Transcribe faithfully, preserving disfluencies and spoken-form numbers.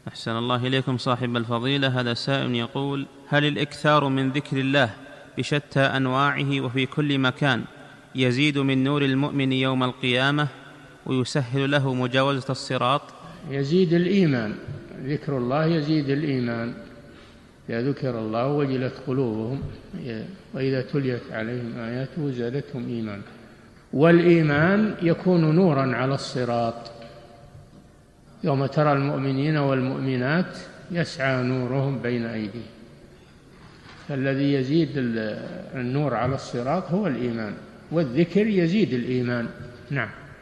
أحسن الله إليكم صاحب الفضيلة. هذا سائل يقول: هل الإكثار من ذكر الله بشتى أنواعه وفي كل مكان يزيد من نور المؤمن يوم القيامة ويسهل له مجاوزة الصراط؟ يزيد الإيمان، ذكر الله يزيد الإيمان، إذا ذكر الله وجلت قلوبهم وإذا تليت عليهم آياته زادتهم إيمان. والإيمان يكون نورا على الصراط، يوم ترى المؤمنين والمؤمنات يسعى نورهم بين أيديهم. فالذي يزيد النور على الصراط هو الإيمان، والذكر يزيد الإيمان. نعم.